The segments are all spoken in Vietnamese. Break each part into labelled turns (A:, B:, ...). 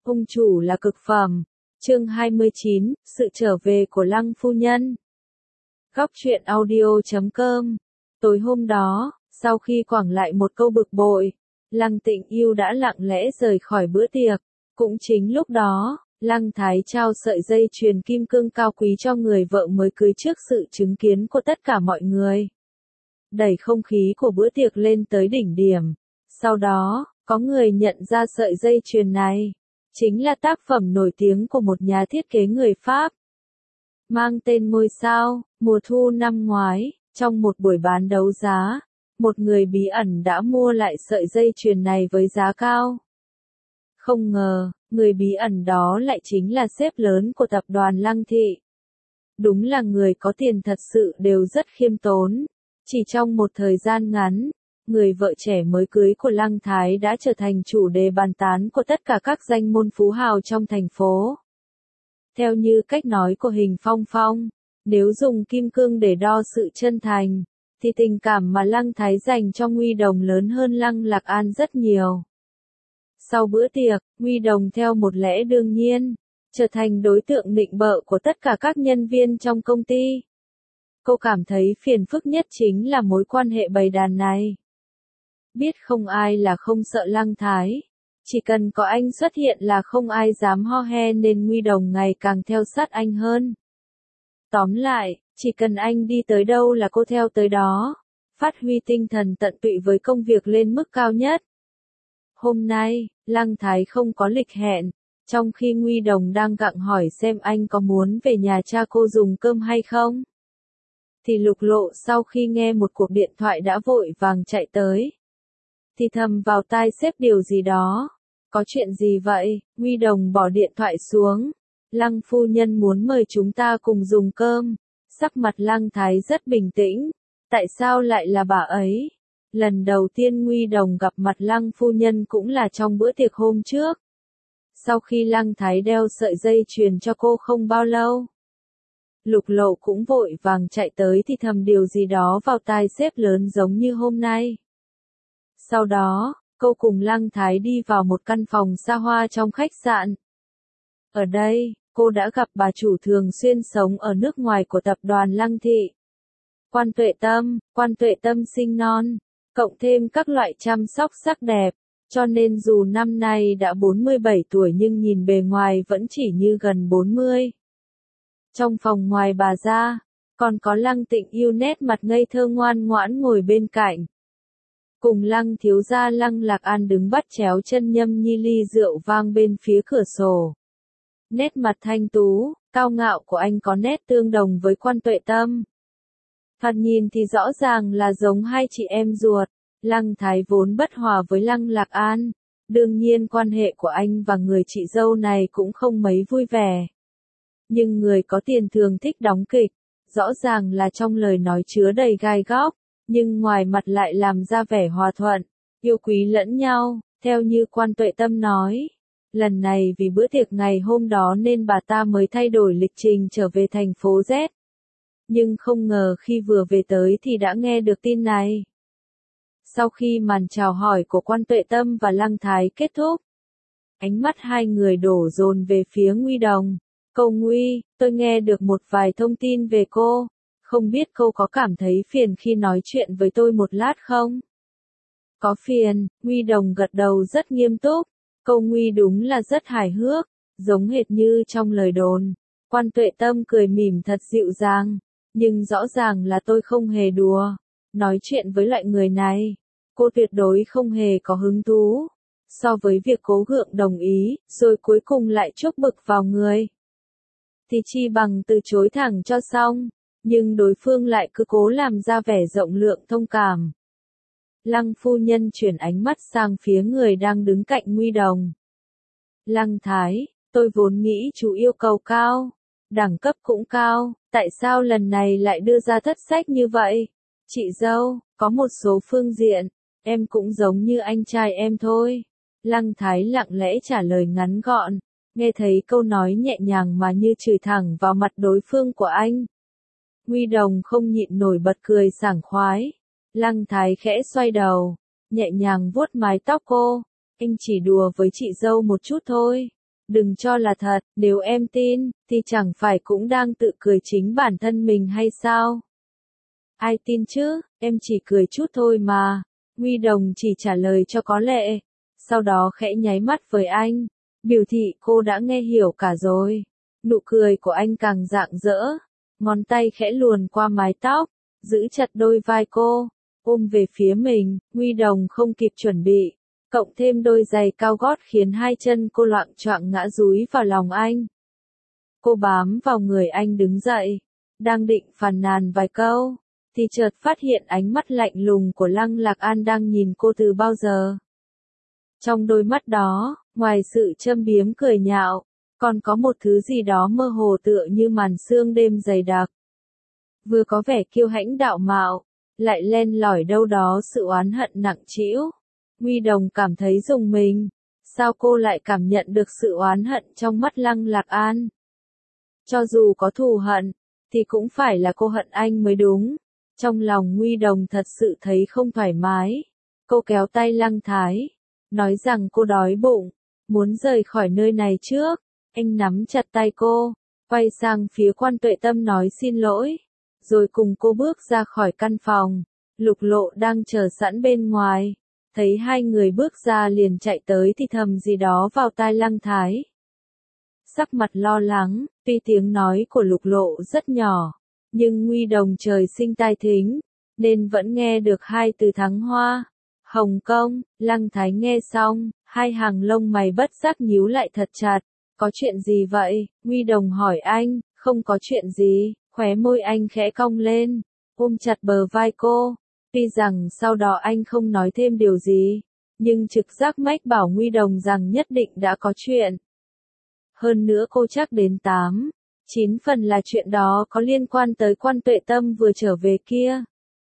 A: Ông chủ là cực phẩm. Chương 29, sự trở về của Lăng phu nhân. Góc truyện audio.com. Tối hôm đó, sau khi quẳng lại một câu bực bội, Lăng Tịnh Yêu đã lặng lẽ rời khỏi bữa tiệc. Cũng chính lúc đó, Lăng Thái trao sợi dây chuyền kim cương cao quý cho người vợ mới cưới trước sự chứng kiến của tất cả mọi người. Đẩy không khí của bữa tiệc lên tới đỉnh điểm. Sau đó, có người nhận ra sợi dây chuyền này chính là tác phẩm nổi tiếng của một nhà thiết kế người Pháp. Mang tên Ngôi sao, mùa thu năm ngoái, trong một buổi bán đấu giá, một người bí ẩn đã mua lại sợi dây chuyền này với giá cao. Không ngờ, người bí ẩn đó lại chính là sếp lớn của tập đoàn Lăng Thị. Đúng là người có tiền thật sự đều rất khiêm tốn. Chỉ trong một thời gian ngắn, người vợ trẻ mới cưới của Lăng Thái đã trở thành chủ đề bàn tán của tất cả các danh môn phú hào trong thành phố. Theo như cách nói của Hình Phong Phong, nếu dùng kim cương để đo sự chân thành, thì tình cảm mà Lăng Thái dành cho Nguy Đồng lớn hơn Lăng Lạc An rất nhiều. Sau bữa tiệc, Nguy Đồng theo một lẽ đương nhiên, trở thành đối tượng nịnh bợ của tất cả các nhân viên trong công ty. Cô cảm thấy phiền phức nhất chính là mối quan hệ bầy đàn này. Biết không ai là không sợ Lăng Thái. Chỉ cần có anh xuất hiện là không ai dám ho he nên Nguy Đồng ngày càng theo sát anh hơn. Tóm lại, chỉ cần anh đi tới đâu là cô theo tới đó. Phát huy tinh thần tận tụy với công việc lên mức cao nhất. Hôm nay, Lăng Thái không có lịch hẹn. Trong khi Nguy Đồng đang gặng hỏi xem anh có muốn về nhà cha cô dùng cơm hay không. Thì Lục Lộ sau khi nghe một cuộc điện thoại đã vội vàng chạy tới. Thì thầm vào tai sếp điều gì đó. Có chuyện gì vậy? Nguy Đồng bỏ điện thoại xuống. Lăng phu nhân muốn mời chúng ta cùng dùng cơm. Sắc mặt Lăng Thái rất bình tĩnh. Tại sao lại là bà ấy? Lần đầu tiên Nguy Đồng gặp mặt Lăng phu nhân cũng là trong bữa tiệc hôm trước. Sau khi Lăng Thái đeo sợi dây chuyền cho cô không bao lâu. Lục Lộ cũng vội vàng chạy tới thì thầm điều gì đó vào tai sếp lớn giống như hôm nay. Sau đó, cô cùng Lăng Thái đi vào một căn phòng xa hoa trong khách sạn. Ở đây, cô đã gặp bà chủ thường xuyên sống ở nước ngoài của tập đoàn Lăng Thị. Quan Tuệ Tâm sinh non, cộng thêm các loại chăm sóc sắc đẹp, cho nên dù năm nay đã 47 tuổi nhưng nhìn bề ngoài vẫn chỉ như gần 40. Trong phòng ngoài bà ra, còn có Lăng Tịnh Yêu nét mặt ngây thơ ngoan ngoãn ngồi bên cạnh. Cùng Lăng thiếu gia Lăng Lạc An đứng bắt chéo chân nhâm nhi ly rượu vang bên phía cửa sổ. Nét mặt thanh tú, cao ngạo của anh có nét tương đồng với Quan Tuệ Tâm. Thoạt nhìn thì rõ ràng là giống hai chị em ruột. Lăng Thái vốn bất hòa với Lăng Lạc An. Đương nhiên quan hệ của anh và người chị dâu này cũng không mấy vui vẻ. Nhưng người có tiền thường thích đóng kịch. Rõ ràng là trong lời nói chứa đầy gai góc. Nhưng ngoài mặt lại làm ra vẻ hòa thuận, yêu quý lẫn nhau, theo như Quan Tuệ Tâm nói. Lần này vì bữa tiệc ngày hôm đó nên bà ta mới thay đổi lịch trình trở về thành phố Z. Nhưng không ngờ khi vừa về tới thì đã nghe được tin này. Sau khi màn chào hỏi của Quan Tuệ Tâm và Lăng Thái kết thúc, ánh mắt hai người đổ dồn về phía Nguy Đồng. Cô Nguy, tôi nghe được một vài thông tin về cô. Không biết cô có cảm thấy phiền khi nói chuyện với tôi một lát không? Có phiền, Nguy Đồng gật đầu rất nghiêm túc. Câu Nguy đúng là rất hài hước, giống hệt như trong lời đồn. Quan Tuệ Tâm cười mỉm thật dịu dàng, nhưng rõ ràng là tôi không hề đùa. Nói chuyện với loại người này, cô tuyệt đối không hề có hứng thú. So với việc cố gượng đồng ý, rồi cuối cùng lại chuốc bực vào người, thì chi bằng từ chối thẳng cho xong. Nhưng đối phương lại cứ cố làm ra vẻ rộng lượng thông cảm. Lăng phu nhân chuyển ánh mắt sang phía người đang đứng cạnh Nguy Đồng. Lăng Thái, tôi vốn nghĩ chú yêu cầu cao, đẳng cấp cũng cao, tại sao lần này lại đưa ra thất sách như vậy? Chị dâu, có một số phương diện, em cũng giống như anh trai em thôi. Lăng Thái lặng lẽ trả lời ngắn gọn, nghe thấy câu nói nhẹ nhàng mà như chửi thẳng vào mặt đối phương của anh. Nguy Đồng không nhịn nổi bật cười sảng khoái. Lăng Thái khẽ xoay đầu, nhẹ nhàng vuốt mái tóc cô. Anh chỉ đùa với chị dâu một chút thôi. Đừng cho là thật, nếu em tin, thì chẳng phải cũng đang tự cười chính bản thân mình hay sao? Ai tin chứ, em chỉ cười chút thôi mà. Nguy Đồng chỉ trả lời cho có lệ. Sau đó khẽ nháy mắt với anh. Biểu thị cô đã nghe hiểu cả rồi. Nụ cười của anh càng rạng rỡ. Ngón tay khẽ luồn qua mái tóc. Giữ chặt đôi vai cô. Ôm về phía mình. Nguy Đồng không kịp chuẩn bị. Cộng thêm đôi giày cao gót khiến hai chân cô loạng choạng ngã dúi vào lòng anh. Cô bám vào người anh đứng dậy. Đang định phàn nàn vài câu. Thì chợt phát hiện ánh mắt lạnh lùng của Lăng Lạc An đang nhìn cô từ bao giờ. Trong đôi mắt đó, ngoài sự châm biếm cười nhạo, còn có một thứ gì đó mơ hồ tựa như màn sương đêm dày đặc. Vừa có vẻ kiêu hãnh đạo mạo, lại len lỏi đâu đó sự oán hận nặng trĩu. Nguy Đồng cảm thấy rùng mình, sao cô lại cảm nhận được sự oán hận trong mắt Lăng Lạc An? Cho dù có thù hận, thì cũng phải là cô hận anh mới đúng. Trong lòng Nguy Đồng thật sự thấy không thoải mái. Cô kéo tay Lăng Thái, nói rằng cô đói bụng, muốn rời khỏi nơi này trước. Anh nắm chặt tay cô, quay sang phía Quan Tuệ Tâm nói xin lỗi, rồi cùng cô bước ra khỏi căn phòng. Lục Lộ đang chờ sẵn bên ngoài, thấy hai người bước ra liền chạy tới thì thầm gì đó vào tai Lăng Thái. Sắc mặt lo lắng, tuy tiếng nói của Lục Lộ rất nhỏ, nhưng Nguy Đồng trời sinh tai thính, nên vẫn nghe được hai từ thắng hoa. Hồng Kông. Lăng Thái nghe xong, hai hàng lông mày bất giác nhíu lại thật chặt. Có chuyện gì vậy? Nguy Đồng hỏi anh. Không có chuyện gì. Khóe môi anh khẽ cong lên, ôm chặt bờ vai cô. Tuy rằng sau đó anh không nói thêm điều gì, nhưng trực giác mách bảo Nguy Đồng rằng nhất định đã có chuyện. Hơn nữa cô chắc đến 9 phần là chuyện đó có liên quan tới Quan Tuệ Tâm vừa trở về kia.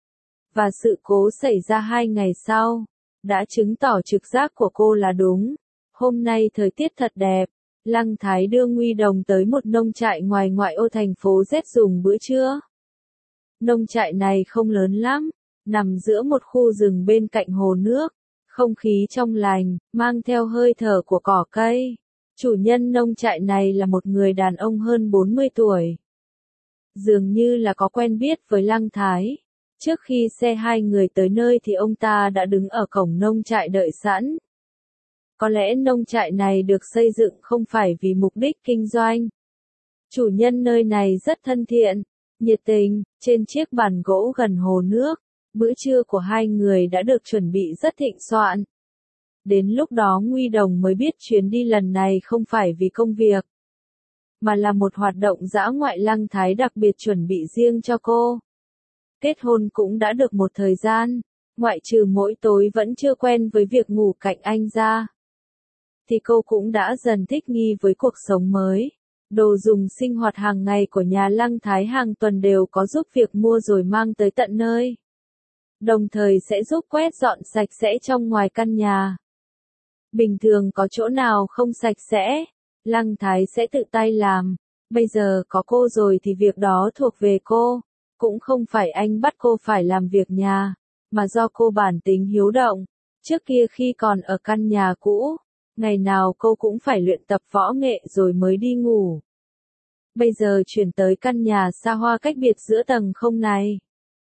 A: Và sự cố xảy ra 2 ngày sau, đã chứng tỏ trực giác của cô là đúng. Hôm nay thời tiết thật đẹp, Lăng Thái đưa Nguy Đồng tới một nông trại ngoài ngoại ô thành phố Z dùng bữa trưa. Nông trại này không lớn lắm, nằm giữa một khu rừng bên cạnh hồ nước, không khí trong lành, mang theo hơi thở của cỏ cây. Chủ nhân nông trại này là một người đàn ông hơn 40 tuổi. Dường như là có quen biết với Lăng Thái. Trước khi xe hai người tới nơi thì ông ta đã đứng ở cổng nông trại đợi sẵn. Có lẽ nông trại này được xây dựng không phải vì mục đích kinh doanh. Chủ nhân nơi này rất thân thiện, nhiệt tình. Trên chiếc bàn gỗ gần hồ nước, bữa trưa của hai người đã được chuẩn bị rất thịnh soạn. Đến lúc đó Nguy Đồng mới biết chuyến đi lần này không phải vì công việc, mà là một hoạt động dã ngoại Lăng Thái đặc biệt chuẩn bị riêng cho cô. Kết hôn cũng đã được một thời gian, ngoại trừ mỗi tối vẫn chưa quen với việc ngủ cạnh anh ra, thì cô cũng đã dần thích nghi với cuộc sống mới. Đồ dùng sinh hoạt hàng ngày của nhà Lăng Thái hàng tuần đều có giúp việc mua rồi mang tới tận nơi. Đồng thời sẽ giúp quét dọn sạch sẽ trong ngoài căn nhà. Bình thường có chỗ nào không sạch sẽ, Lăng Thái sẽ tự tay làm. Bây giờ có cô rồi thì việc đó thuộc về cô. Cũng không phải anh bắt cô phải làm việc nhà, mà do cô bản tính hiếu động. Trước kia khi còn ở căn nhà cũ, ngày nào cô cũng phải luyện tập võ nghệ rồi mới đi ngủ. Bây giờ chuyển tới căn nhà xa hoa cách biệt giữa tầng không này,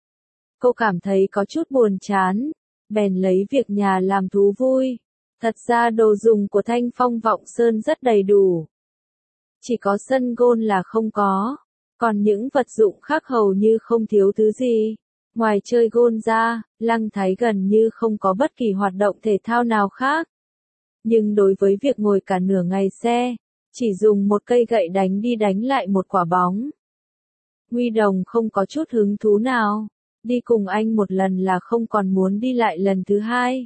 A: cô cảm thấy có chút buồn chán, bèn lấy việc nhà làm thú vui. Thật ra đồ dùng của Thanh Phong Vọng Sơn rất đầy đủ. Chỉ có sân golf là không có, còn những vật dụng khác hầu như không thiếu thứ gì. Ngoài chơi golf ra, Lăng Thái gần như không có bất kỳ hoạt động thể thao nào khác. Nhưng đối với việc ngồi cả nửa ngày xe, chỉ dùng một cây gậy đánh đi đánh lại một quả bóng, Nguy Đồng không có chút hứng thú nào. Đi cùng anh một lần là không còn muốn đi lại lần thứ hai.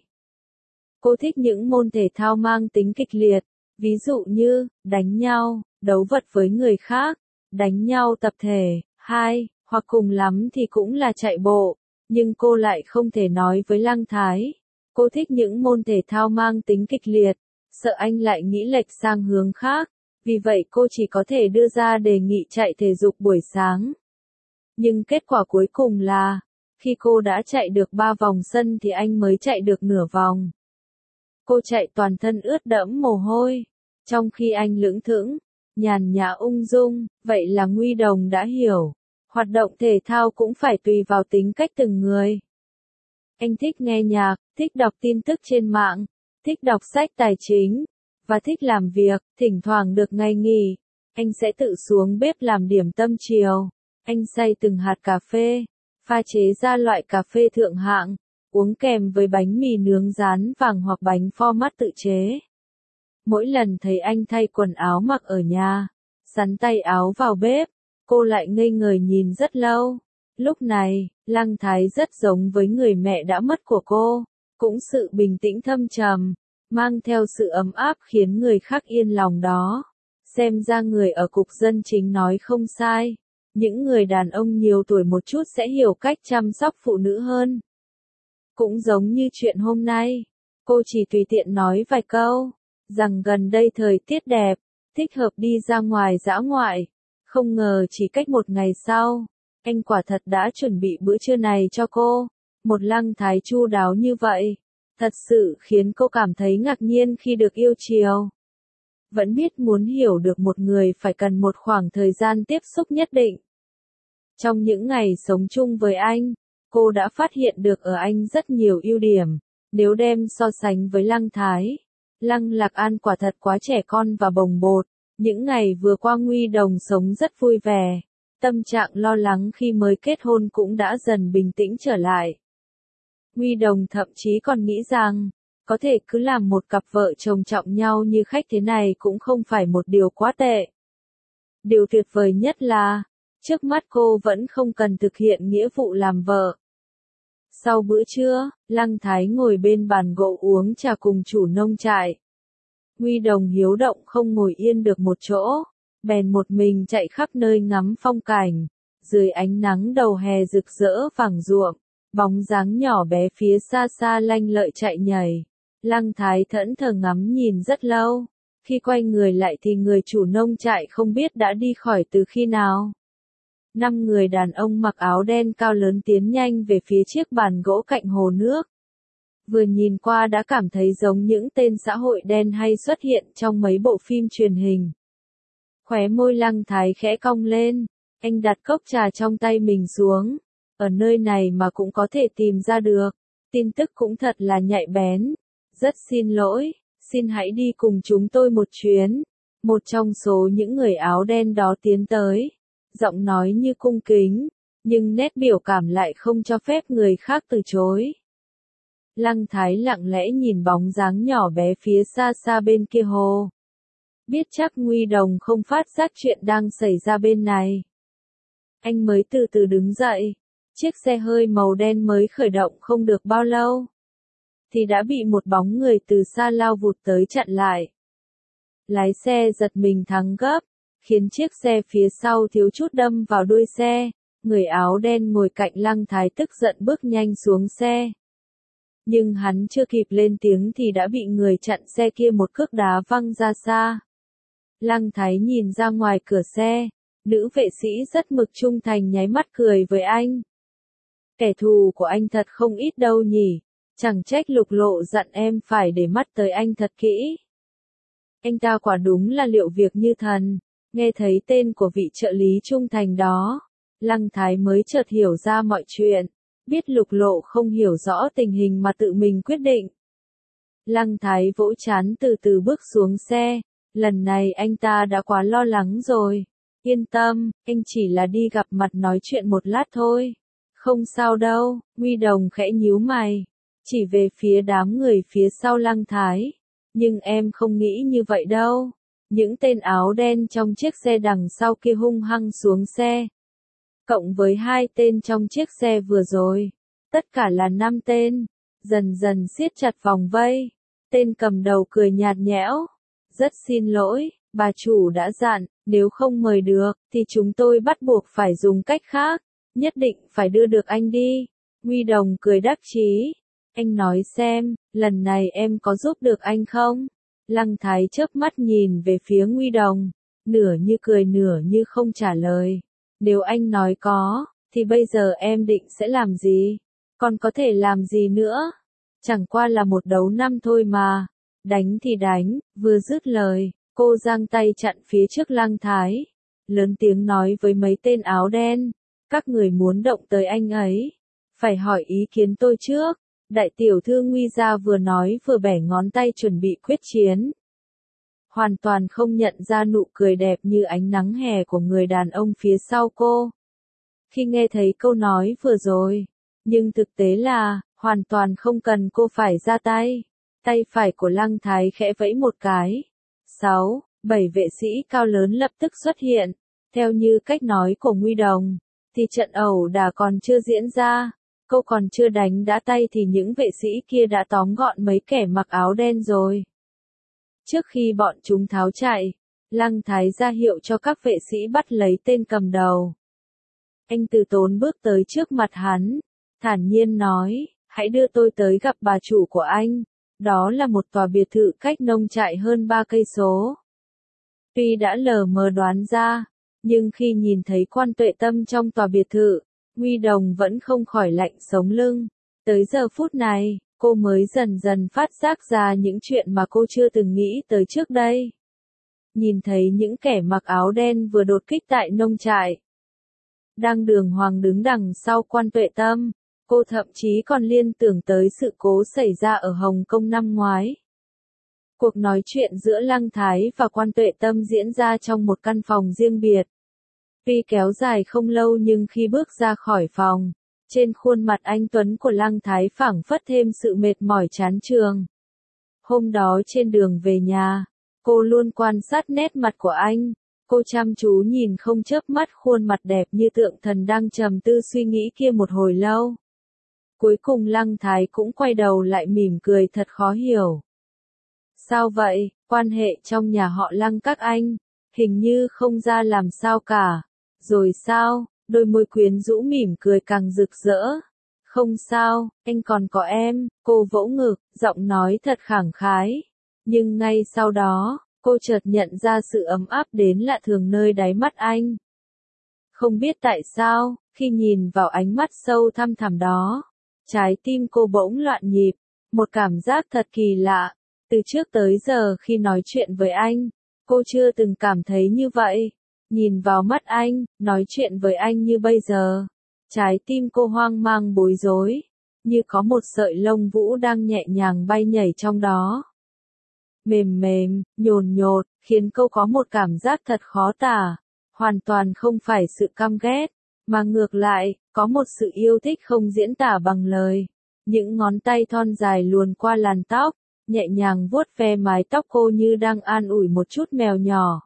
A: Cô thích những môn thể thao mang tính kịch liệt, ví dụ như đánh nhau, đấu vật với người khác, đánh nhau tập thể, hoặc cùng lắm thì cũng là chạy bộ. Nhưng cô lại không thể nói với Lăng Thái. Cô thích những môn thể thao mang tính kịch liệt, sợ anh lại nghĩ lệch sang hướng khác. Vì vậy cô chỉ có thể đưa ra đề nghị chạy thể dục buổi sáng. Nhưng kết quả cuối cùng là, khi cô đã chạy được 3 vòng sân thì anh mới chạy được nửa vòng. Cô chạy toàn thân ướt đẫm mồ hôi, Trong khi anh lững thững, nhàn nhã ung dung, vậy là Nguy Đồng đã hiểu. Hoạt động thể thao cũng phải tùy vào tính cách từng người. Anh thích nghe nhạc, thích đọc tin tức trên mạng, thích đọc sách tài chính, và thích làm việc, thỉnh thoảng được ngày nghỉ. Anh sẽ tự xuống bếp làm điểm tâm chiều. Anh xay từng hạt cà phê, pha chế ra loại cà phê thượng hạng, uống kèm với bánh mì nướng rán vàng hoặc bánh format tự chế. Mỗi lần thấy anh thay quần áo mặc ở nhà, sắn tay áo vào bếp, cô lại ngây người nhìn rất lâu. Lúc này, Lăng Thái rất giống với người mẹ đã mất của cô, cũng sự bình tĩnh thâm trầm, mang theo sự ấm áp khiến người khác yên lòng đó. Xem ra người ở cục dân chính nói không sai, những người đàn ông nhiều tuổi một chút sẽ hiểu cách chăm sóc phụ nữ hơn. Cũng giống như chuyện hôm nay, cô chỉ tùy tiện nói vài câu, rằng gần đây thời tiết đẹp, thích hợp đi ra ngoài dã ngoại. Không ngờ chỉ cách một ngày sau, anh quả thật đã chuẩn bị bữa trưa này cho cô. Một Lăng Thái chu đáo như vậy, thật sự khiến cô cảm thấy ngạc nhiên khi được yêu chiều. Vẫn biết muốn hiểu được một người phải cần một khoảng thời gian tiếp xúc nhất định. Trong những ngày sống chung với anh, cô đã phát hiện được ở anh rất nhiều ưu điểm. Nếu đem so sánh với Lăng Thái, Lăng Lạc An quả thật quá trẻ con và bồng bột. Những ngày vừa qua Nguy Đồng sống rất vui vẻ. Tâm trạng lo lắng khi mới kết hôn cũng đã dần bình tĩnh trở lại. Nguy Đồng thậm chí còn nghĩ rằng, có thể cứ làm một cặp vợ chồng trọng nhau như khách thế này cũng không phải một điều quá tệ. Điều tuyệt vời nhất là, trước mắt cô vẫn không cần thực hiện nghĩa vụ làm vợ. Sau bữa trưa, Lăng Thái ngồi bên bàn gỗ uống trà cùng chủ nông trại. Nguy Đồng hiếu động không ngồi yên được một chỗ, bèn một mình chạy khắp nơi ngắm phong cảnh. Dưới ánh nắng đầu hè rực rỡ vàng ruộm, bóng dáng nhỏ bé phía xa xa lanh lợi chạy nhảy. Lăng Thái thẫn thờ ngắm nhìn rất lâu. Khi quay người lại thì người chủ nông trại không biết đã đi khỏi từ khi nào. 5 người đàn ông mặc áo đen cao lớn tiến nhanh về phía chiếc bàn gỗ cạnh hồ nước. Vừa nhìn qua đã cảm thấy giống những tên xã hội đen hay xuất hiện trong mấy bộ phim truyền hình. Khóe môi Lăng Thái khẽ cong lên, anh đặt cốc trà trong tay mình xuống. Ở nơi này mà cũng có thể tìm ra được, tin tức cũng thật là nhạy bén. Rất xin lỗi, xin hãy đi cùng chúng tôi một chuyến. Một trong số những người áo đen đó tiến tới, giọng nói như cung kính, nhưng nét biểu cảm lại không cho phép người khác từ chối. Lăng Thái lặng lẽ nhìn bóng dáng nhỏ bé phía xa xa bên kia hồ. Biết chắc Nguy Đồng không phát giác chuyện đang xảy ra bên này. Anh mới từ từ đứng dậy, chiếc xe hơi màu đen mới khởi động không được bao lâu, thì đã bị một bóng người từ xa lao vụt tới chặn lại. Lái xe giật mình thắng gấp, khiến chiếc xe phía sau thiếu chút đâm vào đuôi xe. Người áo đen ngồi cạnh Lăng Thái tức giận bước nhanh xuống xe. Nhưng hắn chưa kịp lên tiếng thì đã bị người chặn xe kia một cước đá văng ra xa. Lăng Thái nhìn ra ngoài cửa xe, nữ vệ sĩ rất mực trung thành nháy mắt cười với anh. Kẻ thù của anh thật không ít đâu nhỉ, chẳng trách Lục Lộ dặn em phải để mắt tới anh thật kỹ. Anh ta quả đúng là liệu việc như thần. Nghe thấy tên của vị trợ lý trung thành đó, Lăng Thái mới chợt hiểu ra mọi chuyện. Biết Lục Lộ không hiểu rõ tình hình mà tự mình quyết định. Lăng Thái vỗ trán từ từ bước xuống xe. Lần này anh ta đã quá lo lắng rồi. Yên tâm, anh chỉ là đi gặp mặt nói chuyện một lát thôi. Không sao đâu, Nguy Đồng khẽ nhíu mày. Chỉ về phía đám người phía sau Lăng Thái. Nhưng em không nghĩ như vậy đâu. Những tên áo đen trong chiếc xe đằng sau kia hung hăng xuống xe. Cộng với 2 tên trong chiếc xe vừa rồi. Tất cả là 5 tên. Dần dần siết chặt vòng vây. Tên cầm đầu cười nhạt nhẽo. Rất xin lỗi, bà chủ đã dặn, nếu không mời được, thì chúng tôi bắt buộc phải dùng cách khác. Nhất định phải đưa được anh đi. Nguy Đồng cười đắc chí. Anh nói xem, lần này em có giúp được anh không? Lăng Thái chớp mắt nhìn về phía Nguy Đồng, nửa như cười nửa như không trả lời. Nếu anh nói có, thì bây giờ em định sẽ làm gì? Còn có thể làm gì nữa? Chẳng qua là một đấu năm thôi mà. Đánh thì đánh, vừa dứt lời, Cô giang tay chặn phía trước Lăng Thái, lớn tiếng nói với mấy tên áo đen, các người muốn động tới anh ấy, phải hỏi ý kiến tôi trước. Đại tiểu thư Nguy Gia vừa nói vừa bẻ ngón tay chuẩn bị quyết chiến. Hoàn toàn không nhận ra nụ cười đẹp như ánh nắng hè của người đàn ông phía sau cô. Khi nghe thấy câu nói vừa rồi, nhưng thực tế là, hoàn toàn không cần cô phải ra tay. Tay phải của Lăng Thái khẽ vẫy một cái. 6, 7 vệ sĩ cao lớn lập tức xuất hiện. Theo như cách nói của Nguy Đồng, thì trận ẩu đả còn chưa diễn ra. Cô còn chưa đánh đã tay thì những vệ sĩ kia đã tóm gọn mấy kẻ mặc áo đen rồi. Trước khi bọn chúng tháo chạy, Lăng Thái ra hiệu cho các vệ sĩ bắt lấy tên cầm đầu. Anh Từ Tốn bước tới trước mặt hắn, thản nhiên nói, hãy đưa tôi tới gặp bà chủ của anh. Đó là một tòa biệt thự cách nông trại hơn 3 cây số. Tuy đã lờ mờ đoán ra, nhưng khi nhìn thấy Quan Tuệ Tâm trong tòa biệt thự, Nguy Đồng vẫn không khỏi lạnh sống lưng. Tới giờ phút này, cô mới dần dần phát giác ra những chuyện mà cô chưa từng nghĩ tới trước đây. Nhìn thấy những kẻ mặc áo đen vừa đột kích tại nông trại, đang đường hoàng đứng đằng sau Quan Tuệ Tâm, cô thậm chí còn liên tưởng tới sự cố xảy ra ở Hồng Kông năm ngoái. Cuộc nói chuyện giữa Lăng Thái và Quan Tuệ Tâm diễn ra trong một căn phòng riêng biệt. Tuy kéo dài không lâu nhưng khi bước ra khỏi phòng, trên khuôn mặt anh tuấn của Lăng Thái phảng phất thêm sự mệt mỏi chán chường. Hôm đó trên đường về nhà, cô luôn quan sát nét mặt của anh. Cô chăm chú nhìn không chớp mắt khuôn mặt đẹp như tượng thần đang trầm tư suy nghĩ kia một hồi lâu. Cuối cùng Lăng Thái cũng quay đầu lại mỉm cười thật khó hiểu. Sao vậy, quan hệ trong nhà họ Lăng các anh, hình như không ra làm sao cả. Rồi sao, đôi môi quyến rũ mỉm cười càng rực rỡ. Không sao, anh còn có em, cô vỗ ngực, giọng nói thật khẳng khái. Nhưng ngay sau đó, cô chợt nhận ra sự ấm áp đến lạ thường nơi đáy mắt anh. Không biết tại sao, khi nhìn vào ánh mắt sâu thăm thẳm đó, trái tim cô bỗng loạn nhịp, một cảm giác thật kỳ lạ. Từ trước tới giờ khi nói chuyện với anh, cô chưa từng cảm thấy như vậy. Nhìn vào mắt anh, nói chuyện với anh như bây giờ, trái tim cô hoang mang bối rối, như có một sợi lông vũ đang nhẹ nhàng bay nhảy trong đó. Mềm mềm, nhồn nhột, khiến cô có một cảm giác thật khó tả, hoàn toàn không phải sự căm ghét, mà ngược lại, có một sự yêu thích không diễn tả bằng lời. Những ngón tay thon dài luồn qua làn tóc, nhẹ nhàng vuốt ve mái tóc cô như đang an ủi một chút mèo nhỏ.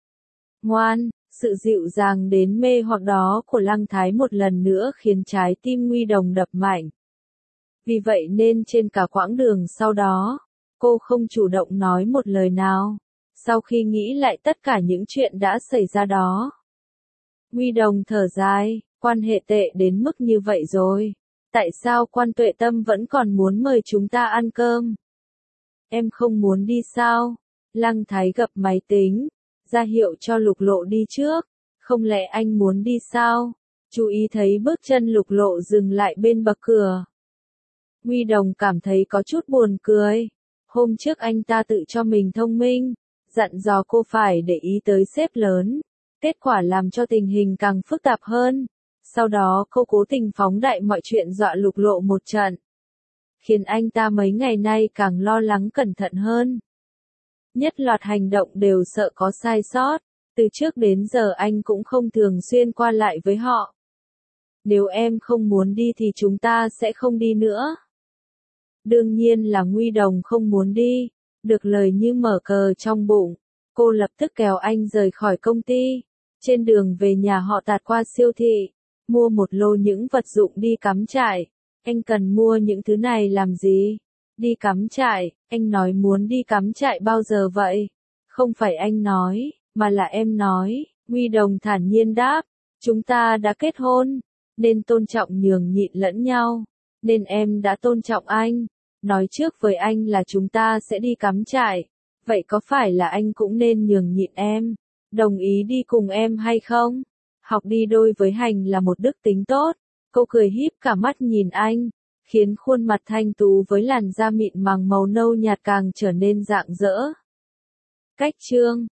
A: Ngoan, sự dịu dàng đến mê hoặc đó của Lăng Thái một lần nữa khiến trái tim Nguy Đồng đập mạnh. Vì vậy nên trên cả quãng đường sau đó, cô không chủ động nói một lời nào. Sau khi nghĩ lại tất cả những chuyện đã xảy ra đó, Nguy Đồng thở dài, quan hệ tệ đến mức như vậy rồi. Tại sao Quan Tuệ Tâm vẫn còn muốn mời chúng ta ăn cơm? Em không muốn đi sao? Lăng Thái gập máy tính, ra hiệu cho Lục Lộ đi trước. Không lẽ anh muốn đi sao? Chú ý thấy bước chân Lục Lộ dừng lại bên bậc cửa. Nguy Đồng cảm thấy có chút buồn cười. Hôm trước anh ta tự cho mình thông minh, dặn dò cô phải để ý tới sếp lớn. Kết quả làm cho tình hình càng phức tạp hơn. Sau đó cô cố tình phóng đại mọi chuyện dọa Lục Lộ một trận, khiến anh ta mấy ngày nay càng lo lắng cẩn thận hơn. Nhất loạt hành động đều sợ có sai sót, từ trước đến giờ anh cũng không thường xuyên qua lại với họ. Nếu em không muốn đi thì chúng ta sẽ không đi nữa. Đương nhiên là Nguy Đồng không muốn đi, được lời như mở cờ trong bụng, cô lập tức kéo anh rời khỏi công ty. Trên đường về nhà họ tạt qua siêu thị, mua một lô những vật dụng đi cắm trại. Anh cần mua những thứ này làm gì? Đi cắm trại, anh nói muốn đi cắm trại bao giờ vậy? Không phải anh nói, mà là em nói, Nguy Đồng thản nhiên đáp, chúng ta đã kết hôn, nên tôn trọng nhường nhịn lẫn nhau, nên em đã tôn trọng anh, nói trước với anh là chúng ta sẽ đi cắm trại, vậy có phải là anh cũng nên nhường nhịn em, đồng ý đi cùng em hay không? Học đi đôi với hành là một đức tính tốt. Cô cười híp cả mắt nhìn anh, khiến khuôn mặt thanh tú với làn da mịn màng màu nâu nhạt càng trở nên rạng rỡ. Cách chương